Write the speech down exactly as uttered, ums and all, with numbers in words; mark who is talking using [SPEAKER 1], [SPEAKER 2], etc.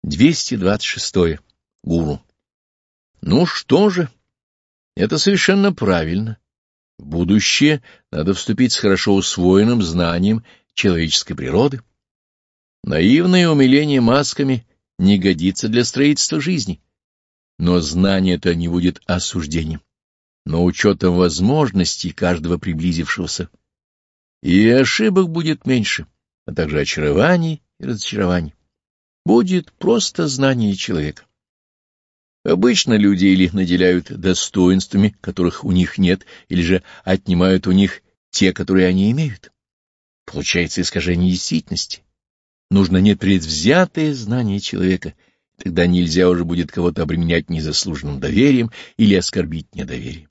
[SPEAKER 1] двести двадцать шесть. Гуру. Ну что же, это совершенно правильно. В будущее надо вступить с хорошо усвоенным знанием человеческой природы. Наивное умиление масками не годится для строительства жизни. Но знание это не будет осуждением, но учетом возможностей каждого приблизившегося. И ошибок будет меньше, а также очарований и разочарований. Будет просто знание человека. Обычно люди или наделяют достоинствами, которых у них нет, или же отнимают у них те, которые они имеют. Получается искажение действительности. Нужно непредвзятое знание человека, тогда нельзя уже будет кого-то обременять незаслуженным доверием или оскорбить недоверием.